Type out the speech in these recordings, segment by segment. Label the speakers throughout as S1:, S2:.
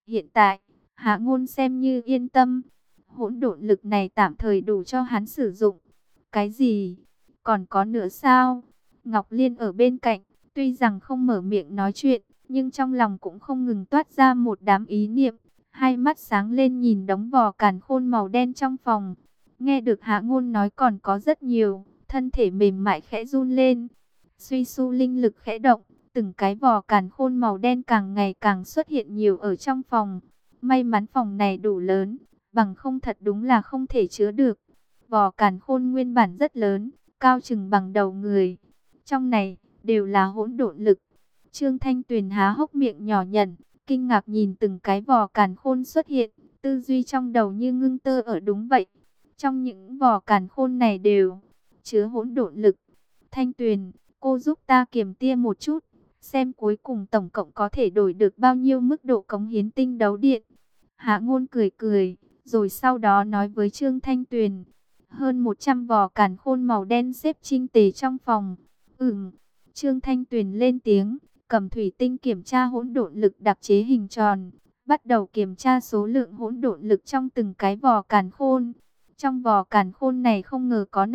S1: Hiện tại, Hạ Ngôn xem như yên tâm. Hỗn độn lực này tạm thời đủ cho hắn sử dụng. Cái gì? Còn có nữa sao? Ngọc Liên ở bên cạnh, tuy rằng không mở miệng nói chuyện, nhưng trong lòng cũng không ngừng toát ra một đám ý niệm. Hai mắt sáng lên nhìn đống vỏ càn khôn màu đen trong phòng. Nghe được Hạ Ngôn nói còn có rất nhiều, thân thể mềm mại khẽ run lên. Suy su linh lực khẽ động, từng cái vỏ càn khôn màu đen càng ngày càng xuất hiện nhiều ở trong phòng. May mắn phòng này đủ lớn, bằng không thật đúng là không thể chứa được. Vỏ càn khôn nguyên bản rất lớn, cao chừng bằng đầu người. Trong này đều là hỗn độn lực. Trương Thanh Tuyền há hốc miệng nhỏ nhẩn, kinh ngạc nhìn từng cái vỏ càn khôn xuất hiện, tư duy trong đầu như ngưng tơ ở đúng vậy. Trong những vỏ càn khôn này đều chứa hỗn độn lực. Thanh Tuyền, cô giúp ta kiểm tia một chút, xem cuối cùng tổng cộng có thể đổi được bao nhiêu mức độ cống hiến tinh đấu điện. Hạ Ngôn cười cười, rồi sau đó nói với Trương Thanh Tuyền, hơn 100 vỏ càn khôn màu đen xếp chỉnh tề trong phòng. Trương Thanh Tuyền lên tiếng, cầm thủy tinh kiểm tra hỗn độn lực đặc chế hình tròn, bắt đầu kiểm tra số lượng hỗn độn lực trong từng cái vỏ càn khôn. Trong vỏ càn khôn này không ngờ có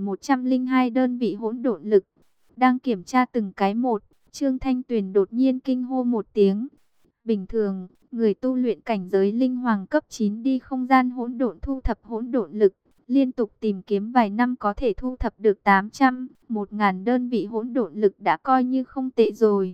S1: 5.102 đơn vị hỗn độn lực. Đang kiểm tra từng cái một, Trương Thanh Tuyền đột nhiên kinh hô một tiếng. Bình thường, người tu luyện cảnh giới linh hoàng cấp 9 đi không gian hỗn độn thu thập hỗn độn lực, liên tục tìm kiếm vài năm có thể thu thập được 800, 1.000 đơn vị hỗn độn lực đã coi như không tệ rồi.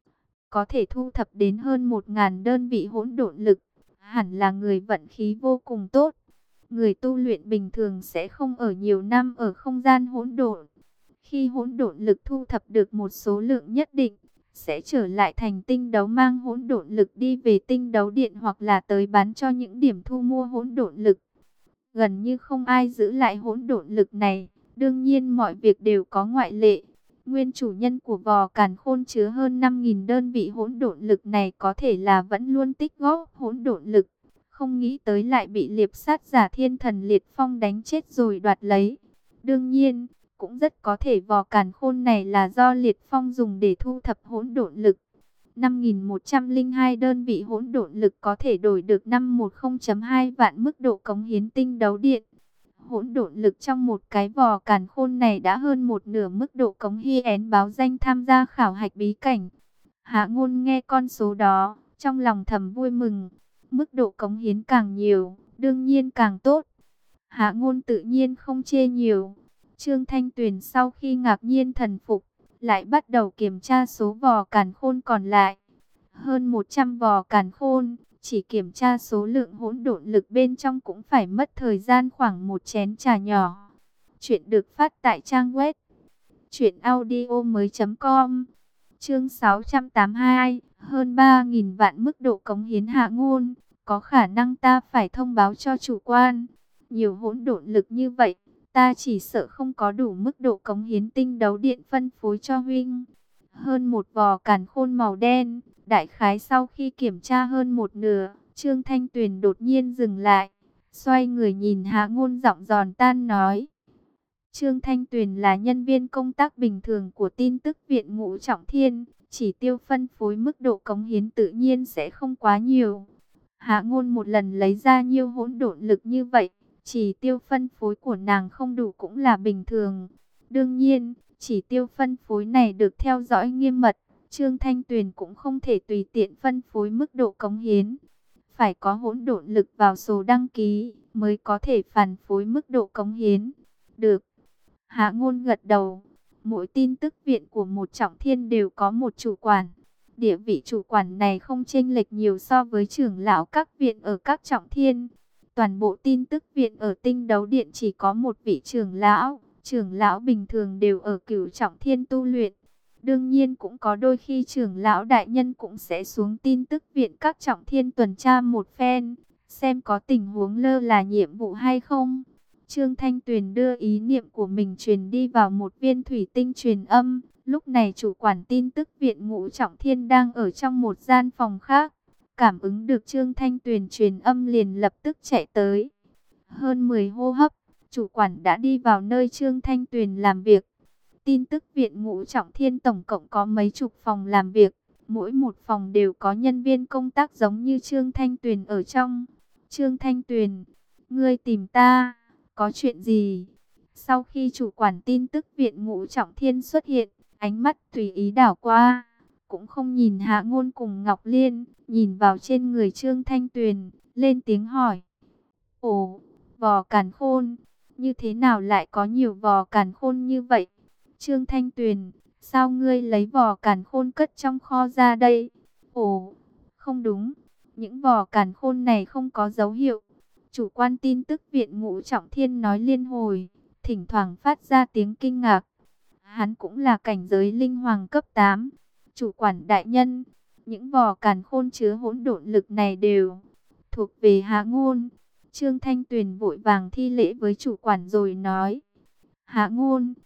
S1: Có thể thu thập đến hơn 1.000 đơn vị hỗn độn lực, hẳn là người vận khí vô cùng tốt. Người tu luyện bình thường sẽ không ở nhiều năm ở không gian hỗn độn. Khi hỗn độn lực thu thập được một số lượng nhất định, sẽ trở lại thành tinh đấu mang hỗn độn lực đi về tinh đấu điện hoặc là tới bán cho những điểm thu mua hỗn độn lực. Gần như không ai giữ lại hỗn độn lực này, đương nhiên mọi việc đều có ngoại lệ. Nguyên chủ nhân của vò càn khôn chứa hơn 5.000 đơn vị hỗn độn lực này có thể là vẫn luôn tích góp hỗn độn lực, không nghĩ tới lại bị liệp sát giả Thiên Thần Liệt Phong đánh chết rồi đoạt lấy. Đương nhiên, cũng rất có thể vò càn khôn này là do Liệt Phong dùng để thu thập hỗn độn lực. 5.102 đơn vị hỗn độn lực có thể đổi được 510.2 vạn mức độ cống hiến tinh đấu điện. Hỗn độn lực trong một cái vò càn khôn này đã hơn một nửa mức độ cống hiến báo danh tham gia khảo hạch bí cảnh. Hạ Ngôn nghe con số đó, trong lòng thầm vui mừng. Mức độ cống hiến càng nhiều, đương nhiên càng tốt. Hạ Ngôn tự nhiên không chê nhiều. Trương Thanh Tuyền sau khi ngạc nhiên thần phục, lại bắt đầu kiểm tra số vò càn khôn còn lại. Hơn 100 vò càn khôn, chỉ kiểm tra số lượng hỗn độn lực bên trong cũng phải mất thời gian khoảng một chén trà nhỏ. Chuyện được phát tại trang web truyệnaudiomoi.com. Chương 682, hơn 3.000 vạn mức độ cống hiến. Hạ Ngôn, có khả năng ta phải thông báo cho chủ quan. Nhiều hỗn độn lực như vậy, ta chỉ sợ không có đủ mức độ cống hiến tinh đấu điện phân phối cho huynh. Hơn một vò càn khôn màu đen, đại khái sau khi kiểm tra hơn một nửa, Trương Thanh Tuyền đột nhiên dừng lại, xoay người nhìn Hạ Ngôn giọng giòn tan nói. Trương Thanh Tuyền là nhân viên công tác bình thường của tin tức viện Ngũ Trọng Thiên, chỉ tiêu phân phối mức độ cống hiến tự nhiên sẽ không quá nhiều. Hạ Ngôn một lần lấy ra nhiều hỗn độn lực như vậy, chỉ tiêu phân phối của nàng không đủ cũng là bình thường. Đương nhiên, chỉ tiêu phân phối này được theo dõi nghiêm mật, Trương Thanh Tuyền cũng không thể tùy tiện phân phối mức độ cống hiến. Phải có hỗn độn lực vào sổ đăng ký mới có thể phân phối mức độ cống hiến. Được. Hạ Ngôn gật đầu. Mỗi tin tức viện của một Trọng Thiên đều có một chủ quản. Địa vị chủ quản này không chênh lệch nhiều so với trưởng lão các viện ở các Trọng Thiên. Toàn bộ tin tức viện ở Tinh Đấu Điện chỉ có một vị trưởng lão. Trưởng lão bình thường đều ở Cửu Trọng Thiên tu luyện. Đương nhiên cũng có đôi khi trưởng lão đại nhân cũng sẽ xuống tin tức viện các Trọng Thiên tuần tra một phen, xem có tình huống lơ là nhiệm vụ hay không. Trương Thanh Tuyền đưa ý niệm của mình truyền đi vào một viên thủy tinh truyền âm. Lúc này chủ quản tin tức viện Ngũ Trọng Thiên đang ở trong một gian phòng khác. Cảm ứng được Trương Thanh Tuyền truyền âm liền lập tức chạy tới. Hơn 10 hô hấp, chủ quản đã đi vào nơi Trương Thanh Tuyền làm việc. Tin tức viện Ngũ Trọng Thiên tổng cộng có mấy chục phòng làm việc. Mỗi một phòng đều có nhân viên công tác giống như Trương Thanh Tuyền ở trong. Trương Thanh Tuyền, ngươi tìm ta, có chuyện gì? Sau khi chủ quản tin tức viện Ngũ Trọng Thiên xuất hiện, ánh mắt tùy ý đảo qua, cũng không nhìn Hạ Ngôn cùng Ngọc Liên, nhìn vào trên người Trương Thanh Tuyền, lên tiếng hỏi. Ồ, vò càn khôn, như thế nào lại có nhiều vò càn khôn như vậy? Trương Thanh Tuyền, sao ngươi lấy vò càn khôn cất trong kho ra đây? Ồ, không đúng, những vò càn khôn này không có dấu hiệu. Chủ quan tin tức viện Ngũ Trọng Thiên nói liên hồi, thỉnh thoảng phát ra tiếng kinh ngạc. Hắn cũng là cảnh giới linh hoàng cấp 8. Chủ quản đại nhân, những vò càn khôn chứa hỗn độn lực này đều thuộc về Hạ Ngôn. Trương Thanh Tuyền vội vàng thi lễ với chủ quản rồi nói. Hạ Ngôn,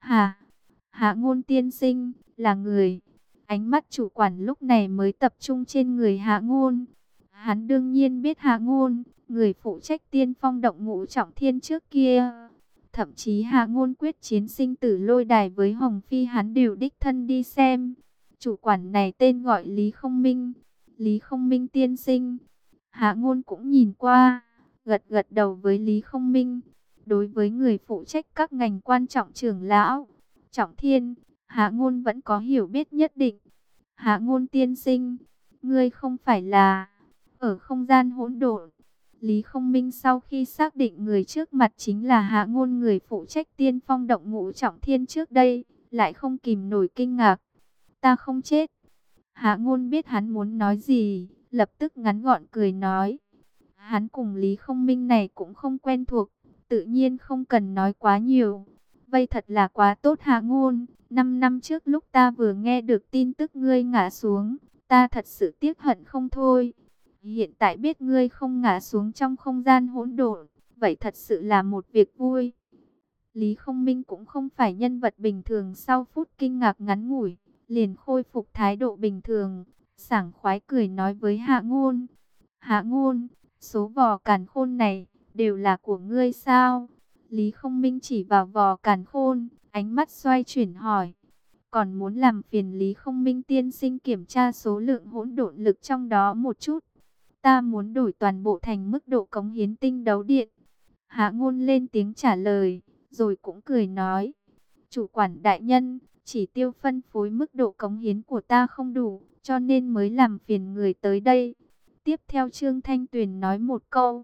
S1: Hạ Ngôn tiên sinh, là người. Ánh mắt chủ quản lúc này mới tập trung trên người Hạ Ngôn. Hắn đương nhiên biết Hạ Ngôn, người phụ trách Tiên Phong động Ngũ Trọng Thiên trước kia. Thậm chí Hạ Ngôn quyết chiến sinh tử lôi đài với Hồng Phi hắn đều đích thân đi xem. Chủ quản này tên gọi Lý Không Minh. Lý Không Minh tiên sinh. Hạ Ngôn cũng nhìn qua, gật gật đầu với Lý Không Minh. Đối với người phụ trách các ngành quan trọng trưởng lão, Trọng Thiên, Hạ Ngôn vẫn có hiểu biết nhất định. Hạ Ngôn tiên sinh, ngươi không phải là ở không gian hỗn độn? Lý Không Minh sau khi xác định người trước mặt chính là Hạ Ngôn, người phụ trách Tiên Phong động Ngũ Trọng Thiên trước đây, lại không kìm nổi kinh ngạc. Ta không chết. Hạ Ngôn biết hắn muốn nói gì, lập tức ngắn gọn cười nói. Hắn cùng Lý Không Minh này cũng không quen thuộc, tự nhiên không cần nói quá nhiều. Vây thật là quá tốt Hạ Ngôn. 5 năm trước lúc ta vừa nghe được tin tức ngươi ngã xuống, ta thật sự tiếc hận không thôi. Hiện tại biết ngươi không ngã xuống trong không gian hỗn độn, vậy thật sự là một việc vui. Lý Không Minh cũng không phải nhân vật bình thường, sau phút kinh ngạc ngắn ngủi, liền khôi phục thái độ bình thường, sảng khoái cười nói với Hạ Ngôn. Hạ Ngôn, số vò càn khôn này đều là của ngươi sao? Lý Không Minh chỉ vào vò càn khôn, ánh mắt xoay chuyển hỏi. Còn muốn làm phiền Lý Không Minh tiên sinh kiểm tra số lượng hỗn độn lực trong đó một chút. Ta muốn đổi toàn bộ thành mức độ cống hiến tinh đấu điện. Hạ Ngôn lên tiếng trả lời, rồi cũng cười nói. Chủ quản đại nhân, chỉ tiêu phân phối mức độ cống hiến của ta không đủ, cho nên mới làm phiền người tới đây. Tiếp theo Trương Thanh Tuyền nói một câu.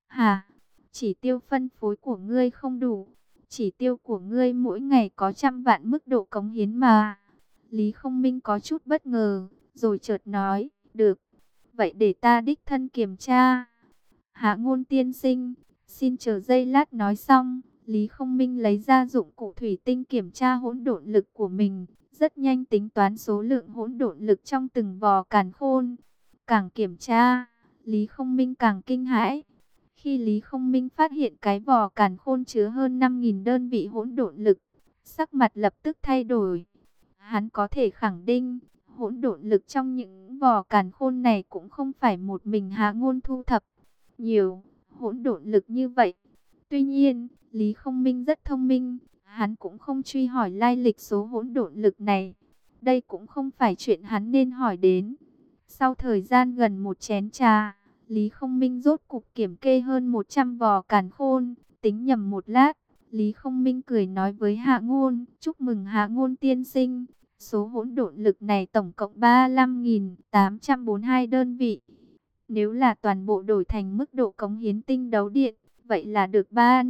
S1: Chỉ tiêu phân phối của ngươi không đủ. Chỉ tiêu của ngươi mỗi ngày có 100 vạn mức độ cống hiến mà. Lý Không Minh có chút bất ngờ, rồi chợt nói, được. Vậy để ta đích thân kiểm tra. Hạ Ngôn tiên sinh, xin chờ giây lát. Nói xong, Lý Không Minh lấy ra dụng cụ thủy tinh kiểm tra hỗn độn lực của mình, rất nhanh tính toán số lượng hỗn độn lực trong từng vò càn khôn. Càng kiểm tra, Lý Không Minh càng kinh hãi. Khi Lý Không Minh phát hiện cái vò càn khôn chứa hơn 5.000 đơn vị hỗn độn lực, sắc mặt lập tức thay đổi. Hắn có thể khẳng định, hỗn độn lực trong những vò càn khôn này cũng không phải một mình Hạ Ngôn thu thập nhiều hỗn độn lực như vậy. Tuy nhiên, Lý Không Minh rất thông minh, hắn cũng không truy hỏi lai lịch số hỗn độn lực này. Đây cũng không phải chuyện hắn nên hỏi đến. Sau thời gian gần một chén trà, Lý Không Minh rốt cục kiểm kê hơn 100 vò càn khôn, tính nhầm một lát. Lý Không Minh cười nói với Hạ Ngôn, chúc mừng Hạ Ngôn tiên sinh. Số hỗn độn lực này tổng cộng 35.842 đơn vị. Nếu là toàn bộ đổi thành mức độ cống hiến tinh đấu điện, vậy là được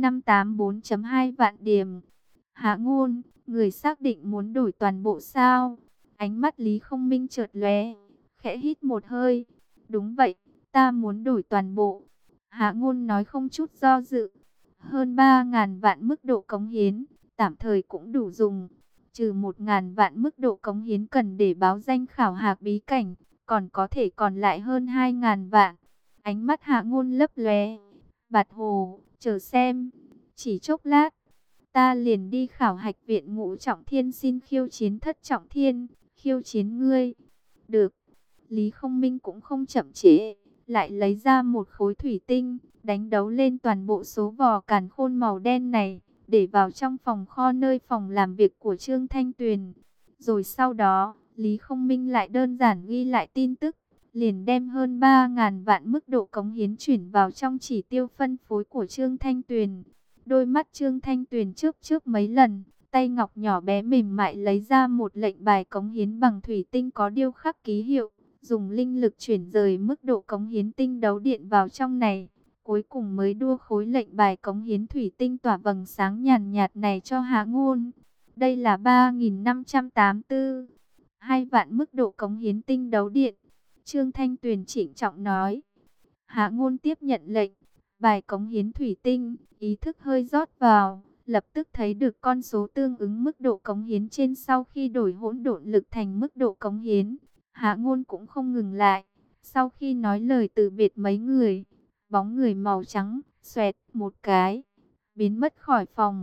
S1: 3584.2 vạn điểm. Hạ Ngôn, người xác định muốn đổi toàn bộ sao? Ánh mắt Lý Không Minh chợt lóe, khẽ hít một hơi. Đúng vậy, ta muốn đổi toàn bộ. Hạ Ngôn nói không chút do dự. Hơn 3.000 vạn mức độ cống hiến, tạm thời cũng đủ dùng. Trừ 1.000 vạn mức độ cống hiến cần để báo danh khảo hạc bí cảnh, còn có thể còn lại hơn 2.000 vạn. Ánh mắt Hạ Ngôn lấp lóe. Bạt Hồ, chờ xem. Chỉ chốc lát, ta liền đi khảo hạch viện Ngũ Trọng Thiên xin khiêu chiến Thất Trọng Thiên. Khiêu chiến ngươi. Được. Lý Không Minh cũng không chậm trễ, lại lấy ra một khối thủy tinh, đánh dấu lên toàn bộ số vò càn khôn màu đen này, để vào trong phòng kho nơi phòng làm việc của Trương Thanh Tuyền. Rồi sau đó, Lý Không Minh lại đơn giản ghi lại tin tức, liền đem hơn 3.000 vạn mức độ cống hiến chuyển vào trong chỉ tiêu phân phối của Trương Thanh Tuyền. Đôi mắt Trương Thanh Tuyền chớp chớp mấy lần, tay ngọc nhỏ bé mềm mại lấy ra một lệnh bài cống hiến bằng thủy tinh có điêu khắc ký hiệu, dùng linh lực chuyển rời mức độ cống hiến tinh đấu điện vào trong này. Cuối cùng mới đua khối lệnh bài cống hiến thủy tinh tỏa vầng sáng nhàn nhạt này cho Hạ Ngôn. Đây là 3.584, 2 vạn mức độ cống hiến tinh đấu điện. Trương Thanh Tuyền trịnh trọng nói. Hạ Ngôn tiếp nhận lệnh, bài cống hiến thủy tinh, ý thức hơi rót vào, lập tức thấy được con số tương ứng mức độ cống hiến trên sau khi đổi hỗn độn lực thành mức độ cống hiến. Hạ Ngôn cũng không ngừng lại, sau khi nói lời từ biệt mấy người, bóng người màu trắng, xoẹt một cái, biến mất khỏi phòng.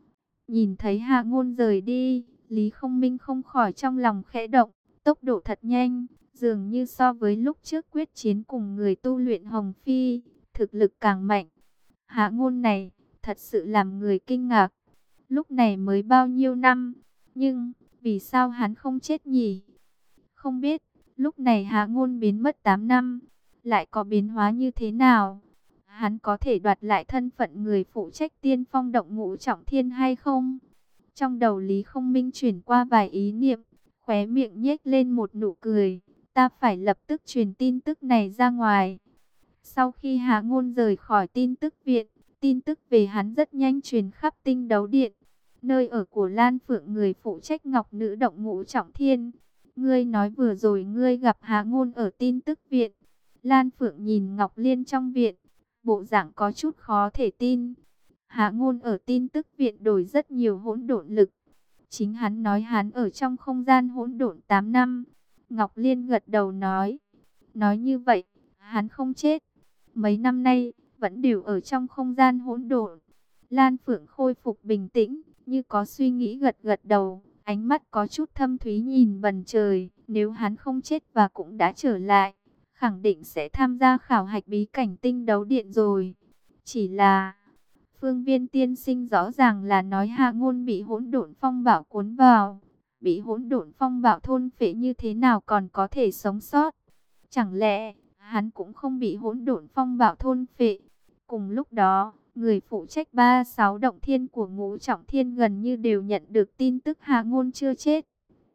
S1: Nhìn thấy Hạ Ngôn rời đi, Lý Không Minh không khỏi trong lòng khẽ động, tốc độ thật nhanh, dường như so với lúc trước quyết chiến cùng người tu luyện Hồng Phi, thực lực càng mạnh. Hạ Ngôn này, thật sự làm người kinh ngạc. Lúc này mới bao nhiêu năm, nhưng vì sao hắn không chết nhỉ? Không biết, lúc này Hạ Ngôn biến mất 8 năm, lại có biến hóa như thế nào? Hắn có thể đoạt lại thân phận người phụ trách Tiên Phong động Ngũ Trọng Thiên hay không? Trong đầu Lý Không Minh chuyển qua vài ý niệm, khóe miệng nhếch lên một nụ cười. Ta phải lập tức truyền tin tức này ra ngoài. Sau khi Hạ Ngôn rời khỏi tin tức viện, tin tức về hắn rất nhanh truyền khắp tinh đấu điện. Nơi ở của Lan Phượng, người phụ trách Ngọc Nữ động Ngũ Trọng Thiên. Ngươi nói vừa rồi ngươi gặp Hạ Ngôn ở tin tức viện. Lan Phượng nhìn Ngọc Liên trong viện, bộ dạng có chút khó thể tin. Hạ Ngôn ở tin tức viện đổi rất nhiều hỗn độn lực. Chính hắn nói hắn ở trong không gian hỗn độn 8 năm. Ngọc Liên gật đầu nói. Nói như vậy, hắn không chết. Mấy năm nay, vẫn đều ở trong không gian hỗn độn. Lan Phượng khôi phục bình tĩnh, như có suy nghĩ gật gật đầu. Ánh mắt có chút thâm thúy nhìn bần trời. Nếu hắn không chết và cũng đã trở lại, khẳng định sẽ tham gia khảo hạch bí cảnh tinh đấu điện rồi. Chỉ là Phương Viên tiên sinh rõ ràng là nói Hạ Ngôn bị hỗn độn phong bạo cuốn vào, bị hỗn độn phong bạo thôn phệ, như thế nào còn có thể sống sót? Chẳng lẽ hắn cũng không bị hỗn độn phong bạo thôn phệ? Cùng lúc đó, người phụ trách 36 động thiên của Ngũ Trọng Thiên gần như đều nhận được tin tức Hạ Ngôn chưa chết.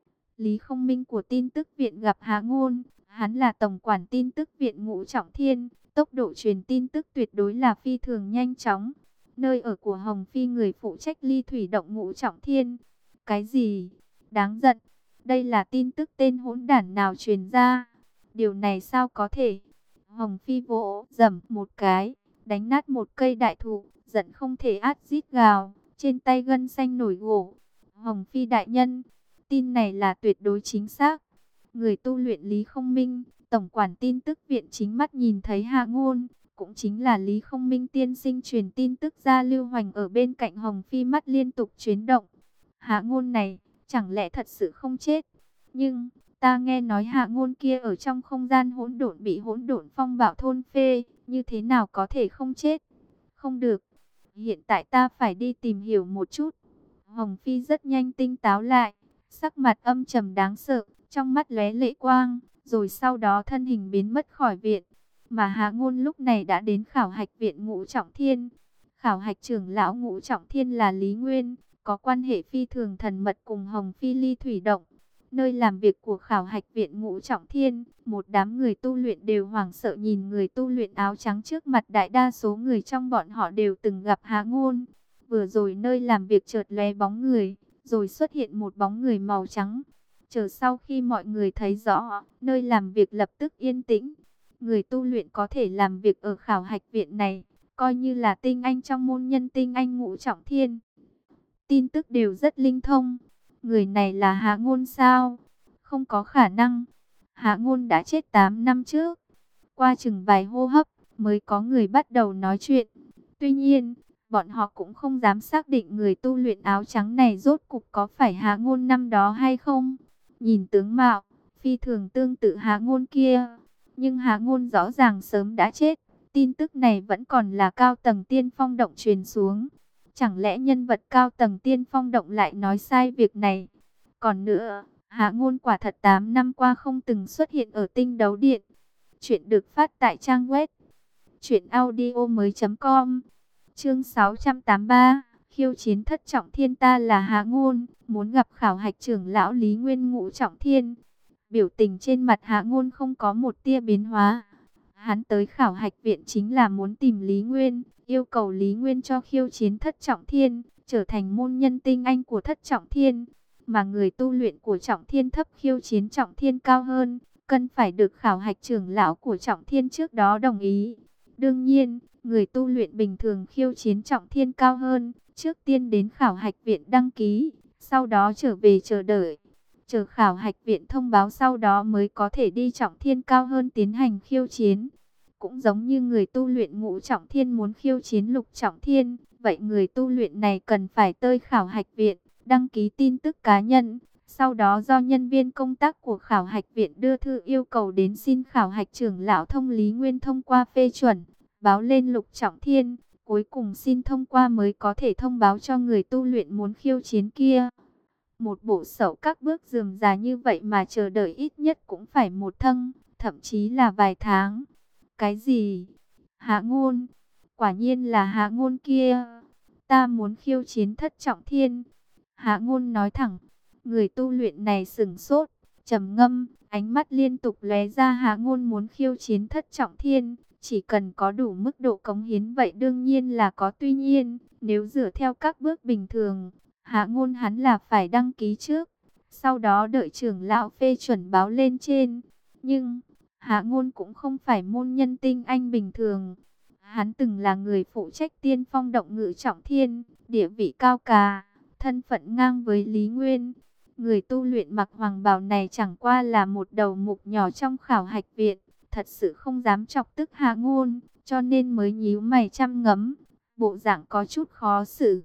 S1: Lý Không Minh của tin tức viện gặp Hạ Ngôn, hắn là tổng quản tin tức viện Ngũ Trọng Thiên, tốc độ truyền tin tức tuyệt đối là phi thường nhanh chóng. Nơi ở của Hồng Phi, người phụ trách Ly Thủy động Ngũ Trọng Thiên. Cái gì? Đáng giận. Đây là tin tức tên hỗn đản nào truyền ra? Điều này sao có thể? Hồng Phi vỗ dầm một cái, đánh nát một cây đại thụ, giận không thể át rít gào, trên tay gân xanh nổi gổ. Hồng Phi đại nhân, tin này là tuyệt đối chính xác. Người tu luyện Lý Không Minh, tổng quản tin tức viện chính mắt nhìn thấy Hạ Ngôn, cũng chính là Lý Không Minh tiên sinh truyền tin tức ra. Lưu Hoành ở bên cạnh Hồng Phi mắt liên tục chuyển động. Hạ Ngôn này, chẳng lẽ thật sự không chết? Nhưng ta nghe nói Hạ Ngôn kia ở trong không gian hỗn độn bị hỗn độn phong bạo thôn phệ, như thế nào có thể không chết? Không được, hiện tại ta phải đi tìm hiểu một chút. Hồng Phi rất nhanh tinh táo lại, sắc mặt âm trầm đáng sợ, trong mắt lóe lệ quang, rồi sau đó thân hình biến mất khỏi viện. Mà Hạ Ngôn lúc này đã đến khảo hạch viện Ngũ Trọng Thiên. Khảo hạch trưởng lão Ngũ Trọng Thiên là Lý Nguyên, có quan hệ phi thường thần mật cùng Hồng Phi Ly Thủy động. Nơi làm việc của khảo hạch viện Ngũ Trọng Thiên, một đám người tu luyện đều hoảng sợ nhìn người tu luyện áo trắng trước mặt. Đại đa số người trong bọn họ đều từng gặp Hạ Ngôn. Vừa rồi nơi làm việc chợt lóe bóng người, rồi xuất hiện một bóng người màu trắng. Chờ sau khi mọi người thấy rõ, nơi làm việc lập tức yên tĩnh. Người tu luyện có thể làm việc ở khảo hạch viện này, coi như là tinh anh trong môn nhân tinh anh Ngũ Trọng Thiên. Tin tức đều rất linh thông. Người này là Hạ Ngôn sao? Không có khả năng. Hạ Ngôn đã chết 8 năm trước. Qua chừng vài hô hấp, mới có người bắt đầu nói chuyện. Tuy nhiên, bọn họ cũng không dám xác định người tu luyện áo trắng này rốt cục có phải Hạ Ngôn năm đó hay không. Nhìn tướng mạo, phi thường tương tự Hạ Ngôn kia. Nhưng Hạ Ngôn rõ ràng sớm đã chết. Tin tức này vẫn còn là cao tầng Tiên Phong động truyền xuống. Chẳng lẽ nhân vật cao tầng Tiên Phong động lại nói sai việc này? Còn nữa, Hạ Ngôn quả thật 8 năm qua không từng xuất hiện ở Tinh Đấu Điện. Chuyện được phát tại trang web truyệnaudiomoi.com. Chương 683, khiêu chiến thất trọng thiên. Ta là Hạ Ngôn, muốn gặp khảo hạch trưởng lão Lý Nguyên Ngũ trọng thiên. Biểu tình trên mặt Hạ Ngôn không có một tia biến hóa. Hắn tới khảo hạch viện chính là muốn tìm Lý Nguyên, yêu cầu Lý Nguyên cho khiêu chiến thất trọng thiên, trở thành môn nhân tinh anh của thất trọng thiên. Mà người tu luyện của trọng thiên thấp khiêu chiến trọng thiên cao hơn, cần phải được khảo hạch trưởng lão của trọng thiên trước đó đồng ý. Đương nhiên, người tu luyện bình thường khiêu chiến trọng thiên cao hơn, trước tiên đến khảo hạch viện đăng ký, sau đó trở về chờ đợi. Chờ khảo hạch viện thông báo sau đó mới có thể đi trọng thiên cao hơn tiến hành khiêu chiến. Cũng giống như người tu luyện ngũ trọng thiên muốn khiêu chiến lục trọng thiên, vậy người tu luyện này cần phải tới khảo hạch viện, đăng ký tin tức cá nhân. Sau đó do nhân viên công tác của khảo hạch viện đưa thư yêu cầu đến xin khảo hạch trưởng lão thông Lý Nguyên thông qua phê chuẩn, báo lên lục trọng thiên, cuối cùng xin thông qua mới có thể thông báo cho người tu luyện muốn khiêu chiến kia. Một bộ sẩu các bước rườm rà như vậy mà chờ đợi ít nhất cũng phải một thâm, thậm chí là vài tháng. Cái gì? Hạ Ngôn? Quả nhiên là Hạ Ngôn kia. Ta muốn khiêu chiến thất trọng thiên. Hạ Ngôn nói thẳng. Người tu luyện này sửng sốt, trầm ngâm, ánh mắt liên tục lóe ra. Hạ Ngôn muốn khiêu chiến thất trọng thiên, chỉ cần có đủ mức độ cống hiến vậy đương nhiên là có. Tuy nhiên, nếu dựa theo các bước bình thường, Hạ Ngôn hắn là phải đăng ký trước, sau đó đợi trưởng lão phê chuẩn báo lên trên. Nhưng Hạ Ngôn cũng không phải môn nhân tinh anh bình thường. Hắn từng là người phụ trách Tiên Phong Động Ngự trọng thiên, địa vị cao cả, thân phận ngang với Lý Nguyên. Người tu luyện mặc hoàng bào này chẳng qua là một đầu mục nhỏ trong khảo hạch viện, thật sự không dám chọc tức Hạ Ngôn, cho nên mới nhíu mày chăm ngấm, bộ dạng có chút khó xử.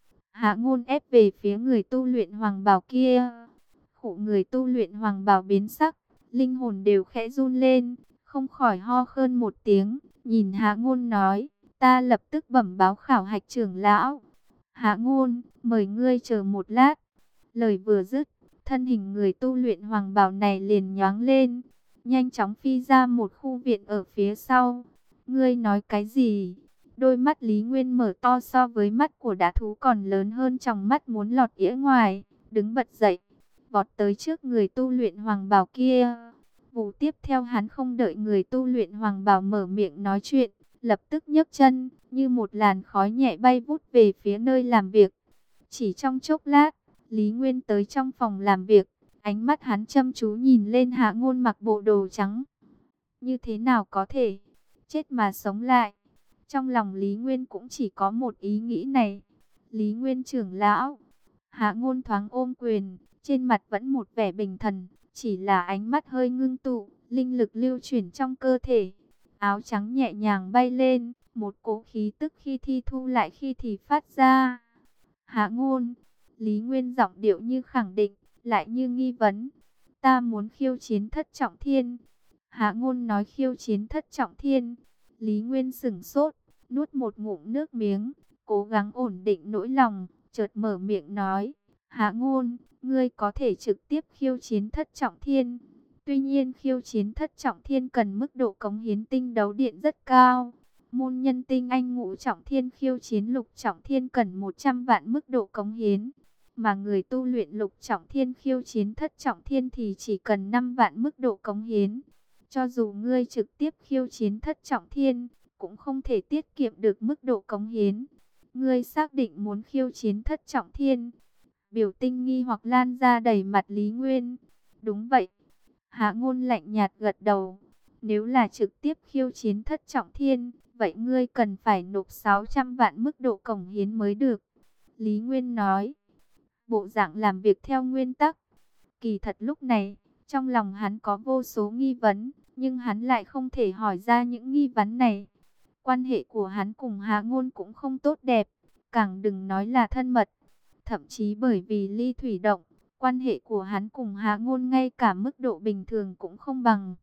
S1: Hạ Ngôn ép về phía người tu luyện hoàng bào kia. Khụ, người tu luyện hoàng bào biến sắc, linh hồn đều khẽ run lên, không khỏi ho khan một tiếng, nhìn Hạ Ngôn nói, ta lập tức bẩm báo khảo hạch trưởng lão. Hạ Ngôn, mời ngươi chờ một lát. Lời vừa dứt, thân hình người tu luyện hoàng bào này liền nhoáng lên, nhanh chóng phi ra một khu viện ở phía sau. Ngươi nói cái gì? Đôi mắt Lý Nguyên mở to, so với mắt của đã thú còn lớn hơn, tròng mắt muốn lọt ỉa ngoài, đứng bật dậy, vọt tới trước người tu luyện hoàng bào kia. Vụ tiếp theo hắn không đợi người tu luyện hoàng bào mở miệng nói chuyện, lập tức nhấc chân, như một làn khói nhẹ bay vút về phía nơi làm việc. Chỉ trong chốc lát, Lý Nguyên tới trong phòng làm việc, ánh mắt hắn chăm chú nhìn lên Hạ Ngôn mặc bộ đồ trắng. Như thế nào có thể chết mà sống lại? Trong lòng Lý Nguyên cũng chỉ có một ý nghĩ này. Lý Nguyên trưởng lão. Hạ Ngôn thoáng ôm quyền, trên mặt vẫn một vẻ bình thần, chỉ là ánh mắt hơi ngưng tụ, linh lực lưu chuyển trong cơ thể. Áo trắng nhẹ nhàng bay lên, một cỗ khí tức khi thi thu lại khi thì phát ra. Hạ Ngôn. Lý Nguyên giọng điệu như khẳng định, lại như nghi vấn. Ta muốn khiêu chiến thất trọng thiên. Hạ Ngôn nói khiêu chiến thất trọng thiên. Lý Nguyên sửng sốt, nuốt một ngụm nước miếng, cố gắng ổn định nỗi lòng, chợt mở miệng nói, Hạ Ngôn, ngươi có thể trực tiếp khiêu chiến thất trọng thiên. Tuy nhiên khiêu chiến thất trọng thiên cần mức độ cống hiến Tinh Đấu Điện rất cao. Môn nhân tinh anh ngũ trọng thiên khiêu chiến lục trọng thiên cần 100 vạn mức độ cống hiến. Mà người tu luyện lục trọng thiên khiêu chiến thất trọng thiên thì chỉ cần 5 vạn mức độ cống hiến. Cho dù ngươi trực tiếp khiêu chiến thất trọng thiên, cũng không thể tiết kiệm được mức độ cống hiến. Ngươi xác định muốn khiêu chiến thất trọng thiên? Biểu tình nghi hoặc lan ra đầy mặt Lý Nguyên. Đúng vậy. Hạ Ngôn lạnh nhạt gật đầu. Nếu là trực tiếp khiêu chiến thất trọng thiên, vậy ngươi cần phải nộp 600 vạn mức độ cống hiến mới được. Lý Nguyên nói. Bộ dạng làm việc theo nguyên tắc. Kỳ thật lúc này, trong lòng hắn có vô số nghi vấn, nhưng hắn lại không thể hỏi ra những nghi vấn này. Quan hệ của hắn cùng Hạ Ngôn cũng không tốt đẹp, càng đừng nói là thân mật. Thậm chí bởi vì ly thủy động, quan hệ của hắn cùng Hạ Ngôn ngay cả mức độ bình thường cũng không bằng.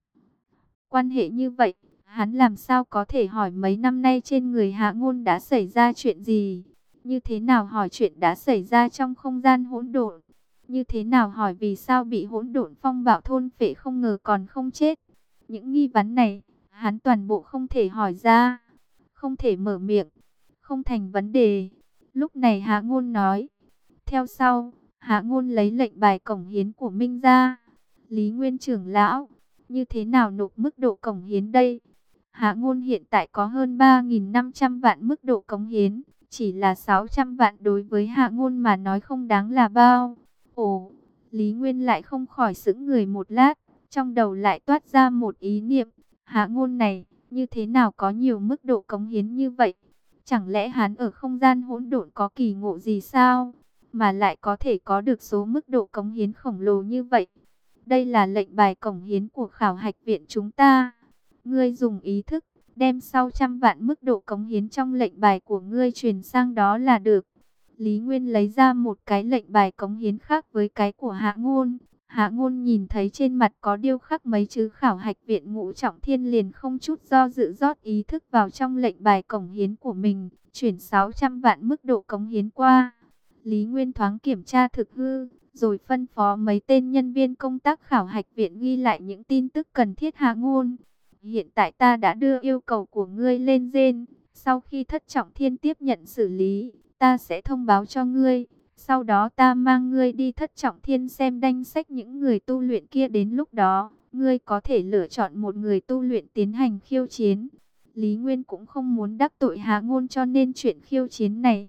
S1: Quan hệ như vậy, hắn làm sao có thể hỏi mấy năm nay trên người Hạ Ngôn đã xảy ra chuyện gì? Như thế nào hỏi chuyện đã xảy ra trong không gian hỗn độn? Như thế nào hỏi vì sao bị hỗn độn phong bạo thôn phệ không ngờ còn không chết. Những nghi vấn này, hắn toàn bộ không thể hỏi ra, không thể mở miệng, không thành vấn đề. Lúc này Hạ Ngôn nói, theo sau, Hạ Ngôn lấy lệnh bài cống hiến của Minh ra. Lý Nguyên trưởng lão, như thế nào nộp mức độ cống hiến đây? Hạ Ngôn hiện tại có hơn 3.500 vạn mức độ cống hiến, chỉ là 600 vạn đối với Hạ Ngôn mà nói không đáng là bao. Ồ, Lý Nguyên lại không khỏi sững người một lát, trong đầu lại toát ra một ý niệm, Hạ Ngôn này, như thế nào có nhiều mức độ cống hiến như vậy? Chẳng lẽ hắn ở không gian hỗn độn có kỳ ngộ gì sao, mà lại có thể có được số mức độ cống hiến khổng lồ như vậy? Đây là lệnh bài cống hiến của khảo hạch viện chúng ta. Ngươi dùng ý thức, đem sau trăm vạn mức độ cống hiến trong lệnh bài của ngươi truyền sang đó là được. Lý Nguyên lấy ra một cái lệnh bài cống hiến khác với cái của Hạ Ngôn. Hạ Ngôn nhìn thấy trên mặt có điêu khắc mấy chữ khảo hạch viện Ngũ Trọng Thiên liền không chút do dự rót ý thức vào trong lệnh bài cống hiến của mình, chuyển 600 vạn mức độ cống hiến qua. Lý Nguyên thoáng kiểm tra thực hư, rồi phân phó mấy tên nhân viên công tác khảo hạch viện ghi lại những tin tức cần thiết. Hạ Ngôn, hiện tại ta đã đưa yêu cầu của ngươi lên gen, sau khi Thất Trọng Thiên tiếp nhận xử lý, ta sẽ thông báo cho ngươi. Sau đó ta mang ngươi đi Thất Trọng Thiên xem danh sách những người tu luyện kia, đến lúc đó, ngươi có thể lựa chọn một người tu luyện tiến hành khiêu chiến. Lý Nguyên cũng không muốn đắc tội Hạ Ngôn cho nên chuyện khiêu chiến này,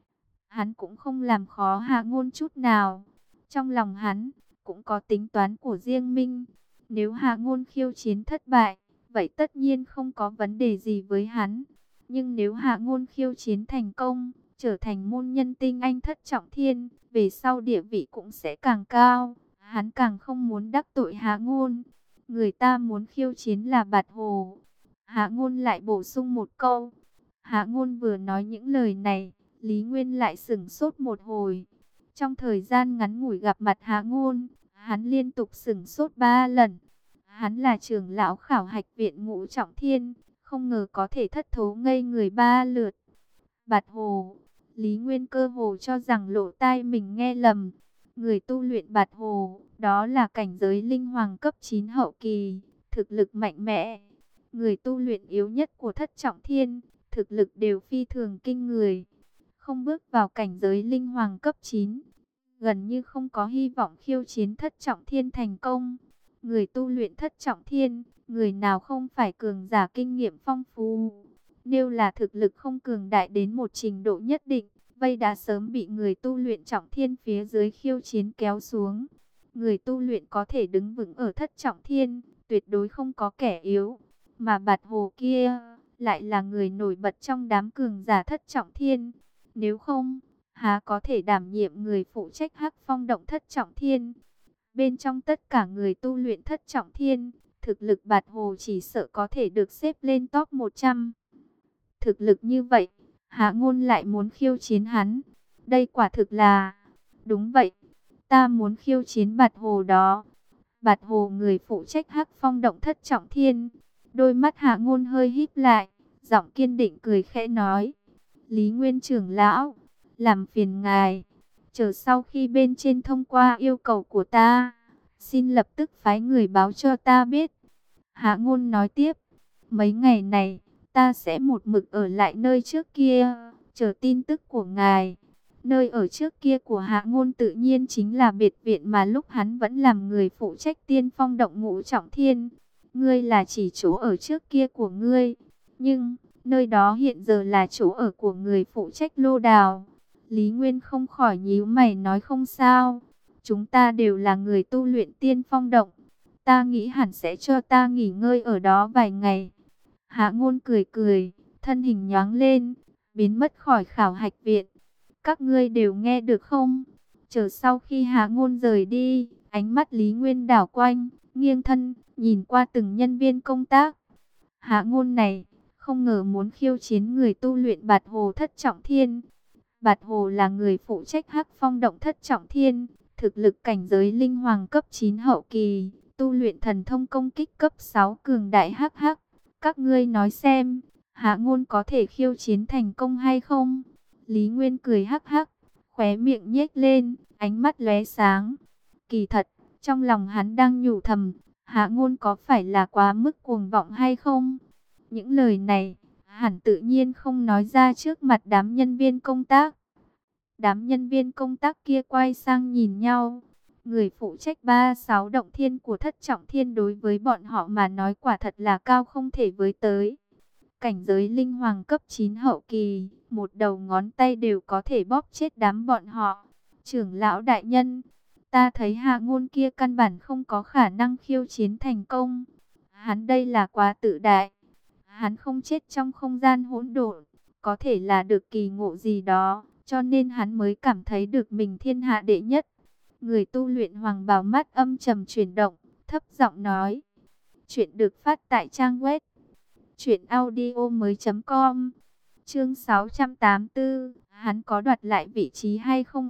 S1: hắn cũng không làm khó Hạ Ngôn chút nào. Trong lòng hắn, cũng có tính toán của riêng mình. Nếu Hạ Ngôn khiêu chiến thất bại, vậy tất nhiên không có vấn đề gì với hắn. Nhưng nếu Hạ Ngôn khiêu chiến thành công, trở thành môn nhân tinh anh Thất Trọng Thiên, về sau địa vị cũng sẽ càng cao. Hắn càng không muốn đắc tội Hạ Ngôn. Người ta muốn khiêu chiến là Bạt Hồ. Hạ Ngôn lại bổ sung một câu. Hạ Ngôn vừa nói những lời này, Lý Nguyên lại sửng sốt một hồi. Trong thời gian ngắn ngủi gặp mặt Hạ Ngôn, hắn liên tục sửng sốt 3 lần. Hắn là trưởng lão khảo hạch viện Ngũ Trọng Thiên, không ngờ có thể thất thố ngây người 3 lượt. Bạt Hồ, Lý Nguyên cơ hồ cho rằng lỗ tai mình nghe lầm. Người tu luyện Bạt Hồ, đó là cảnh giới linh hoàng cấp 9 hậu kỳ, thực lực mạnh mẽ. Người tu luyện yếu nhất của Thất Trọng Thiên, thực lực đều phi thường kinh người. Không bước vào cảnh giới linh hoàng cấp 9, gần như không có hy vọng khiêu chiến Thất Trọng Thiên thành công. Người tu luyện Thất Trọng Thiên, người nào không phải cường giả kinh nghiệm phong phú. Nếu là thực lực không cường đại đến một trình độ nhất định, vây đã sớm bị người tu luyện Trọng Thiên phía dưới khiêu chiến kéo xuống. Người tu luyện có thể đứng vững ở Thất Trọng Thiên, tuyệt đối không có kẻ yếu. Mà Bạt Hồ kia, lại là người nổi bật trong đám cường giả Thất Trọng Thiên. Nếu không, há có thể đảm nhiệm người phụ trách Hắc Phong động Thất Trọng Thiên. Bên trong tất cả người tu luyện Thất Trọng Thiên, thực lực Bạt Hồ chỉ sợ có thể được xếp lên top 100. Thực lực như vậy, Hạ Ngôn lại muốn khiêu chiến hắn. Đây quả thực là... Đúng vậy, ta muốn khiêu chiến Bạt Hồ đó. Bạt Hồ người phụ trách Hắc Phong động Thất Trọng Thiên. Đôi mắt Hạ Ngôn hơi híp lại, giọng kiên định cười khẽ nói. Lý Nguyên trưởng lão, làm phiền ngài, chờ sau khi bên trên thông qua yêu cầu của ta, xin lập tức phái người báo cho ta biết. Hạ Ngôn nói tiếp, mấy ngày này, ta sẽ một mực ở lại nơi trước kia, chờ tin tức của ngài. Nơi ở trước kia của Hạ Ngôn tự nhiên chính là biệt viện mà lúc hắn vẫn làm người phụ trách Tiên Phong động Ngũ Trọng Thiên. Ngươi là chỉ chỗ ở trước kia của ngươi, nhưng nơi đó hiện giờ là chỗ ở của người phụ trách Lô Đào. Lý Nguyên không khỏi nhíu mày nói không sao. Chúng ta đều là người tu luyện Tiên Phong động. Ta nghĩ hẳn sẽ cho ta nghỉ ngơi ở đó vài ngày. Hạ Ngôn cười cười, thân hình nhoáng lên, biến mất khỏi khảo hạch viện. Các ngươi đều nghe được không? Chờ sau khi Hạ Ngôn rời đi, ánh mắt Lý Nguyên đảo quanh, nghiêng thân, nhìn qua từng nhân viên công tác. Hạ Ngôn này, không ngờ muốn khiêu chiến người tu luyện Bạt Hồ Thất Trọng Thiên. Bạt Hồ là người phụ trách Hắc Phong động Thất Trọng Thiên, thực lực cảnh giới linh hoàng cấp 9 hậu kỳ, tu luyện thần thông công kích cấp 6 cường đại hắc hắc. Các ngươi nói xem, Hạ Ngôn có thể khiêu chiến thành công hay không? Lý Nguyên cười hắc hắc, khóe miệng nhếch lên, ánh mắt lóe sáng. Kỳ thật, trong lòng hắn đang nhủ thầm, Hạ Ngôn có phải là quá mức cuồng vọng hay không? Những lời này, hẳn tự nhiên không nói ra trước mặt đám nhân viên công tác. Đám nhân viên công tác kia quay sang nhìn nhau. Người phụ trách 36 động thiên của Thất Trọng Thiên đối với bọn họ mà nói quả thật là cao không thể với tới. Cảnh giới linh hoàng cấp 9 hậu kỳ, một đầu ngón tay đều có thể bóp chết đám bọn họ. Trưởng lão đại nhân, ta thấy Hạ Ngôn kia căn bản không có khả năng khiêu chiến thành công. Hắn đây là quá tự đại. Hắn không chết trong không gian hỗn độn, có thể là được kỳ ngộ gì đó, cho nên hắn mới cảm thấy được mình thiên hạ đệ nhất. Người tu luyện hoàng bào mắt âm trầm chuyển động, thấp giọng nói. Chuyện được phát tại trang web truyệnaudiomoi.com. Chương 684, hắn có đoạt lại vị trí hay không?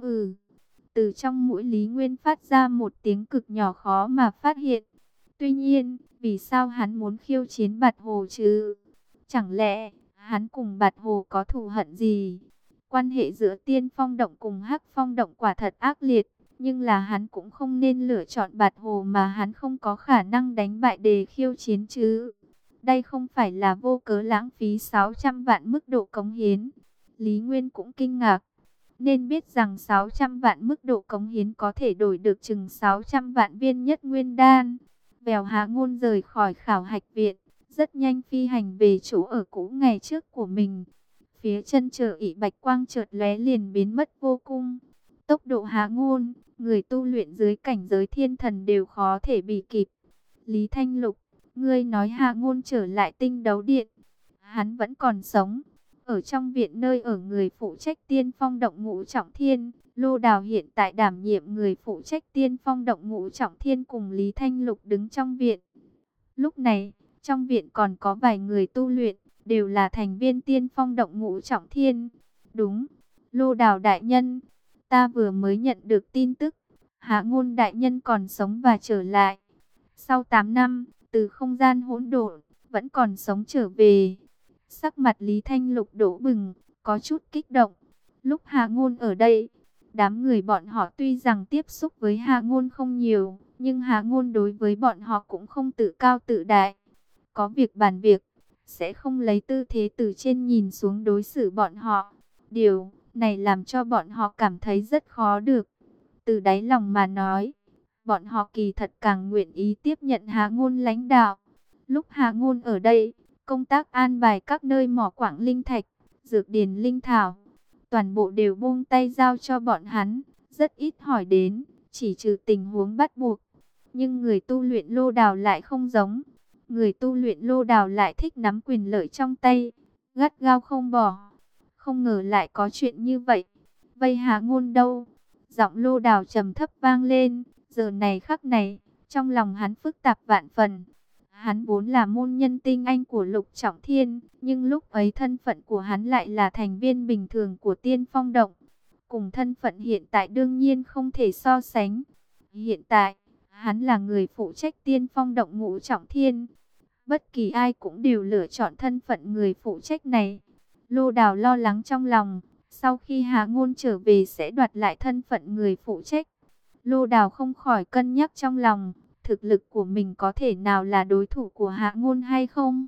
S1: Từ trong mũi Lý Nguyên phát ra một tiếng cực nhỏ khó mà phát hiện. Tuy nhiên, vì sao hắn muốn khiêu chiến Bạch Hồ chứ? Chẳng lẽ hắn cùng Bạch Hồ có thù hận gì? Quan hệ giữa Tiên Phong Động cùng Hắc Phong Động quả thật ác liệt, nhưng là hắn cũng không nên lựa chọn Bạch Hồ mà hắn không có khả năng đánh bại để khiêu chiến chứ. Đây không phải là vô cớ lãng phí 600 vạn mức độ cống hiến. Lý Nguyên cũng kinh ngạc. Nên biết rằng 600 vạn mức độ cống hiến có thể đổi được chừng 600 vạn viên nhất nguyên đan. Vèo Hạ Ngôn rời khỏi khảo hạch viện, rất nhanh phi hành về chỗ ở cũ ngày trước của mình. Phía chân trời ỷ bạch quang chợt lóe liền biến mất vô cung. Tốc độ Hạ Ngôn, người tu luyện dưới cảnh giới thiên thần đều khó thể bì kịp. Lý Thanh Lục, ngươi nói Hạ Ngôn trở lại Tinh Đấu Điện, hắn vẫn còn sống. Ở trong viện nơi ở người phụ trách Tiên Phong Động Ngũ Trọng Thiên, Lô Đào hiện tại đảm nhiệm người phụ trách Tiên Phong Động Ngũ Trọng Thiên cùng Lý Thanh Lục đứng trong viện. Lúc này, trong viện còn có vài người tu luyện, đều là thành viên Tiên Phong Động Ngũ Trọng Thiên. Đúng, Lô Đào đại nhân, ta vừa mới nhận được tin tức, Hạ Ngôn đại nhân còn sống và trở lại. Sau 8 năm, từ không gian hỗn độn, vẫn còn sống trở về. Sắc mặt Lý Thanh Lục đổ bừng, có chút kích động. Lúc Hạ Ngôn ở đây, đám người bọn họ tuy rằng tiếp xúc với Hạ Ngôn không nhiều, nhưng Hạ Ngôn đối với bọn họ cũng không tự cao tự đại. Có việc bàn việc, sẽ không lấy tư thế từ trên nhìn xuống đối xử bọn họ. Điều này làm cho bọn họ cảm thấy rất khó được. Từ đáy lòng mà nói, bọn họ kỳ thật càng nguyện ý tiếp nhận Hạ Ngôn lãnh đạo. Lúc Hạ Ngôn ở đây, công tác an bài các nơi mỏ quặng linh thạch, dược điền linh thảo, toàn bộ đều buông tay giao cho bọn hắn, rất ít hỏi đến, chỉ trừ tình huống bắt buộc. Nhưng người tu luyện Lô Đào lại không giống. Người tu luyện Lô Đào lại thích nắm quyền lợi trong tay, gắt gao không bỏ. Không ngờ lại có chuyện như vậy. Vây Hạ Ngôn đâu? Giọng Lô Đào trầm thấp vang lên. Giờ này khắc này, trong lòng hắn phức tạp vạn phần. Hắn vốn là môn nhân tinh anh của Lục Trọng Thiên, nhưng lúc ấy thân phận của hắn lại là thành viên bình thường của Tiên Phong Động. Cùng thân phận hiện tại đương nhiên không thể so sánh. Hiện tại, hắn là người phụ trách Tiên Phong Động Ngũ Trọng Thiên. Bất kỳ ai cũng đều lựa chọn thân phận người phụ trách này. Lô Đào lo lắng trong lòng, sau khi Hạ Ngôn trở về sẽ đoạt lại thân phận người phụ trách. Lô Đào không khỏi cân nhắc trong lòng, thực lực của mình có thể nào là đối thủ của Hạ Ngôn hay không?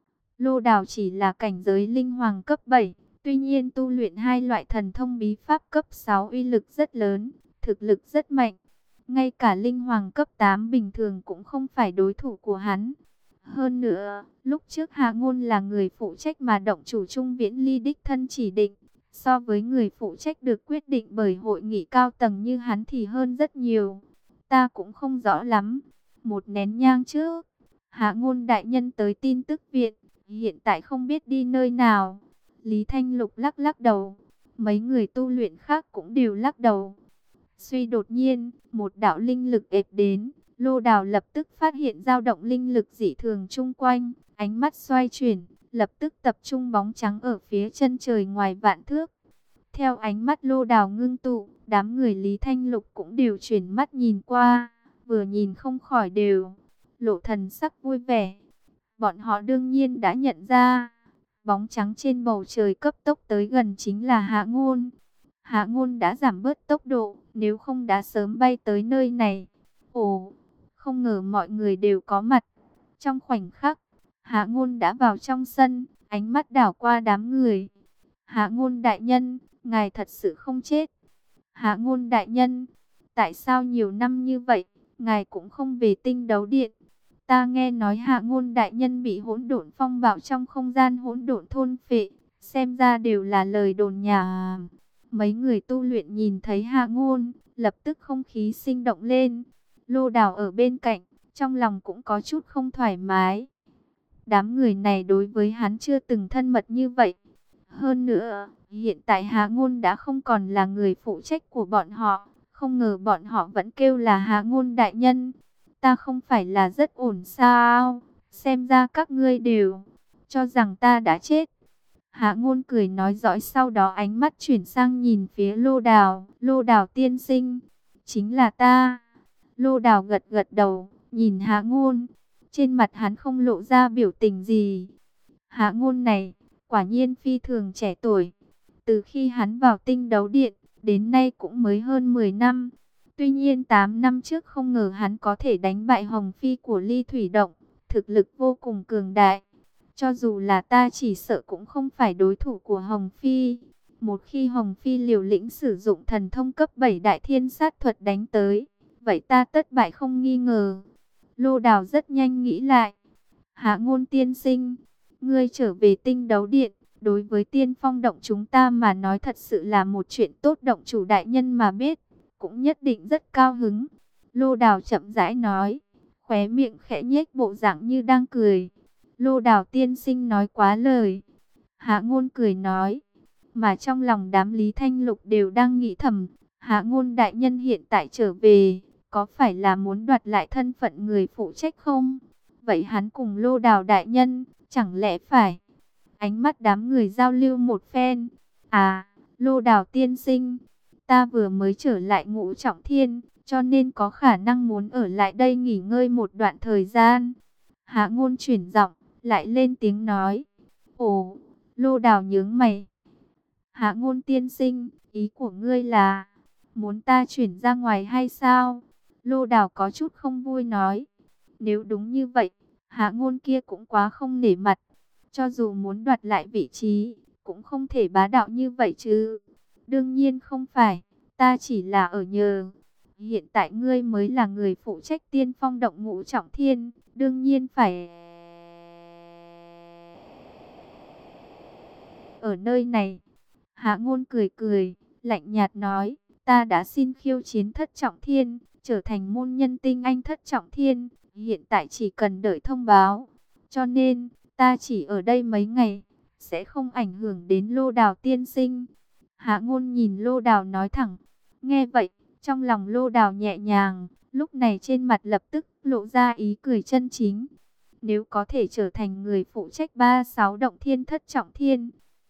S1: Lô Đào chỉ là cảnh giới linh hoàng cấp 7, tuy nhiên tu luyện hai loại thần thông bí pháp cấp 6 uy lực rất lớn, thực lực rất mạnh. Ngay cả linh hoàng cấp 8 bình thường cũng không phải đối thủ của hắn. Hơn nữa, lúc trước Hạ Ngôn là người phụ trách mà động chủ Trung Viễn Ly đích thân chỉ định. So với người phụ trách được quyết định bởi hội nghị cao tầng như hắn thì hơn rất nhiều. Ta cũng không rõ lắm. Một nén nhang trước, Hạ Ngôn đại nhân tới tin tức viện, hiện tại không biết đi nơi nào. Lý Thanh Lục lắc lắc đầu. Mấy người tu luyện khác cũng đều lắc đầu. Suy đột nhiên, một đạo linh lực ập đến. Lô Đào lập tức phát hiện dao động linh lực dị thường chung quanh. Ánh mắt xoay chuyển, lập tức tập trung bóng trắng ở phía chân trời ngoài vạn thước. Theo ánh mắt Lô Đào ngưng tụ, đám người Lý Thanh Lục cũng đều chuyển mắt nhìn qua. Vừa nhìn không khỏi đều lộ thần sắc vui vẻ. Bọn họ đương nhiên đã nhận ra, bóng trắng trên bầu trời cấp tốc tới gần chính là Hạ Ngôn. Hạ Ngôn đã giảm bớt tốc độ, nếu không đã sớm bay tới nơi này. Ồ, không ngờ mọi người đều có mặt. Trong khoảnh khắc, Hạ Ngôn đã vào trong sân, ánh mắt đảo qua đám người. Hạ Ngôn đại nhân, ngài thật sự không chết. Hạ Ngôn đại nhân, tại sao nhiều năm như vậy, ngài cũng không về Tinh Đấu Điện? Ta nghe nói Hạ Ngôn đại nhân bị hỗn độn phong bạo trong không gian hỗn độn thôn phệ, xem ra đều là lời đồn nhà. Mấy người tu luyện nhìn thấy Hạ Ngôn, lập tức không khí sinh động lên. Lô Đào ở bên cạnh, trong lòng cũng có chút không thoải mái. Đám người này đối với hắn chưa từng thân mật như vậy. Hơn nữa, hiện tại Hạ Ngôn đã không còn là người phụ trách của bọn họ. Không ngờ bọn họ vẫn kêu là Hạ Ngôn đại nhân. Ta không phải là rất ổn sao? Xem ra các ngươi đều cho rằng ta đã chết. Hạ Ngôn cười nói dõi, sau đó ánh mắt chuyển sang nhìn phía Lô Đào. Lô Đào tiên sinh, chính là ta. Lô Đào gật gật đầu, nhìn Hạ Ngôn. Trên mặt hắn không lộ ra biểu tình gì. Hạ Ngôn này, quả nhiên phi thường trẻ tuổi. Từ khi hắn vào Tinh Đấu Điện, đến nay cũng mới hơn 10 năm. Tuy nhiên 8 năm trước không ngờ hắn có thể đánh bại Hồng Phi của Ly Thủy Động. Thực lực vô cùng cường đại. Cho dù là ta chỉ sợ cũng không phải đối thủ của Hồng Phi. Một khi Hồng Phi liều lĩnh sử dụng thần thông cấp 7 đại thiên sát thuật đánh tới, vậy ta tất bại không nghi ngờ. Lô Đào rất nhanh nghĩ lại. Hạ Ngôn tiên sinh, ngươi trở về Tinh Đấu Điện, đối với Tiên Phong Động chúng ta mà nói thật sự là một chuyện tốt. Động chủ đại nhân mà biết, cũng nhất định rất cao hứng. Lô Đào chậm rãi nói, khóe miệng khẽ nhếch bộ dạng như đang cười. Lô Đào tiên sinh nói quá lời. Hạ Ngôn cười nói, mà trong lòng đám Lý Thanh Lục đều đang nghĩ thầm, Hạ Ngôn đại nhân hiện tại trở về, có phải là muốn đoạt lại thân phận người phụ trách không? Vậy hắn cùng Lô Đào đại nhân, chẳng lẽ phải? Ánh mắt đám người giao lưu một phen. À, Lô Đào tiên sinh, ta vừa mới trở lại Ngũ Trọng Thiên, cho nên có khả năng muốn ở lại đây nghỉ ngơi một đoạn thời gian. Hạ Ngôn chuyển giọng, lại lên tiếng nói. Ồ, Lô Đào nhướng mày. Hạ Ngôn tiên sinh, ý của ngươi là muốn ta chuyển ra ngoài hay sao? Lô Đào có chút không vui nói. Nếu đúng như vậy, Hạ Ngôn kia cũng quá không nể mặt. Cho dù muốn đoạt lại vị trí, cũng không thể bá đạo như vậy chứ. Đương nhiên không phải, ta chỉ là ở nhờ. Hiện tại ngươi mới là người phụ trách Tiên Phong Động Ngũ Trọng Thiên, đương nhiên phải ở nơi này. Hạ Ngôn cười cười, lạnh nhạt nói, ta đã xin khiêu chiến Thất Trọng Thiên, trở thành môn nhân tinh anh Thất Trọng Thiên, hiện tại chỉ cần đợi thông báo. Cho nên, ta chỉ ở đây mấy ngày, sẽ không ảnh hưởng đến Lô Đào tiên sinh. Hạ Ngôn nhìn Lô Đào nói thẳng. Nghe vậy, trong lòng Lô Đào nhẹ nhàng, lúc này trên mặt lập tức lộ ra ý cười chân chính. Nếu có thể trở thành người phụ trách 36 động thiên Thất Trọng Thiên,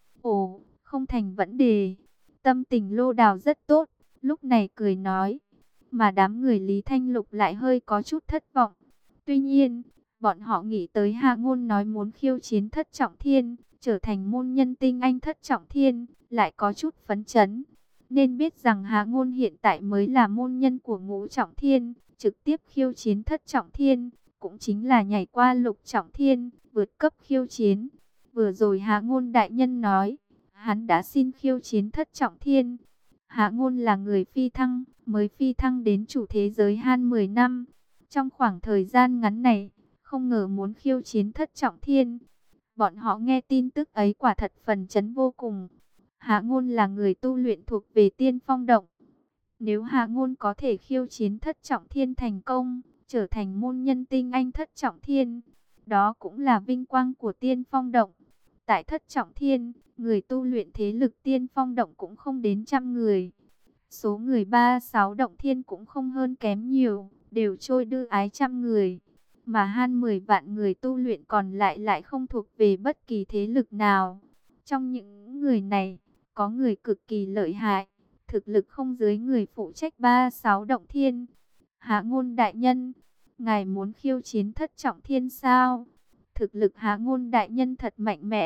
S1: ồ, không thành vấn đề. Tâm tình Lô Đào rất tốt, lúc này cười nói. Mà đám người Lý Thanh Lục lại hơi có chút thất vọng. Tuy nhiên, bọn họ nghĩ tới Hạ Ngôn nói muốn khiêu chiến Thất Trọng Thiên, trở thành môn nhân tinh anh Thất Trọng Thiên, lại có chút phấn chấn. Nên biết rằng Hạ Ngôn hiện tại mới là môn nhân của Ngũ Trọng Thiên, trực tiếp khiêu chiến Thất Trọng Thiên, cũng chính là nhảy qua Lục Trọng Thiên, vượt cấp khiêu chiến. Vừa rồi Hạ Ngôn đại nhân nói, hắn đã xin khiêu chiến Thất Trọng Thiên. Hạ Ngôn là người phi thăng, mới phi thăng đến chủ thế giới han 10 năm. Trong khoảng thời gian ngắn này, không ngờ muốn khiêu chiến Thất Trọng Thiên. Bọn họ nghe tin tức ấy quả thật phấn chấn vô cùng. Hạ Ngôn là người tu luyện thuộc về Tiên Phong Động. Nếu Hạ Ngôn có thể khiêu chiến Thất Trọng Thiên thành công, trở thành môn nhân tinh anh Thất Trọng Thiên, đó cũng là vinh quang của Tiên Phong Động. Tại Thất Trọng Thiên, người tu luyện thế lực Tiên Phong Động cũng không đến 100 người. Số người 36 động thiên cũng không hơn kém nhiều, đều trôi đưa ái 100 người. Mà han 10 vạn người tu luyện còn lại không thuộc về bất kỳ thế lực nào. Trong những người này, có người cực kỳ lợi hại, thực lực không dưới người phụ trách 36 động thiên. Hạ Ngôn đại nhân, ngài muốn khiêu chiến Thất Trọng Thiên sao? Thực lực Hạ Ngôn đại nhân thật mạnh mẽ,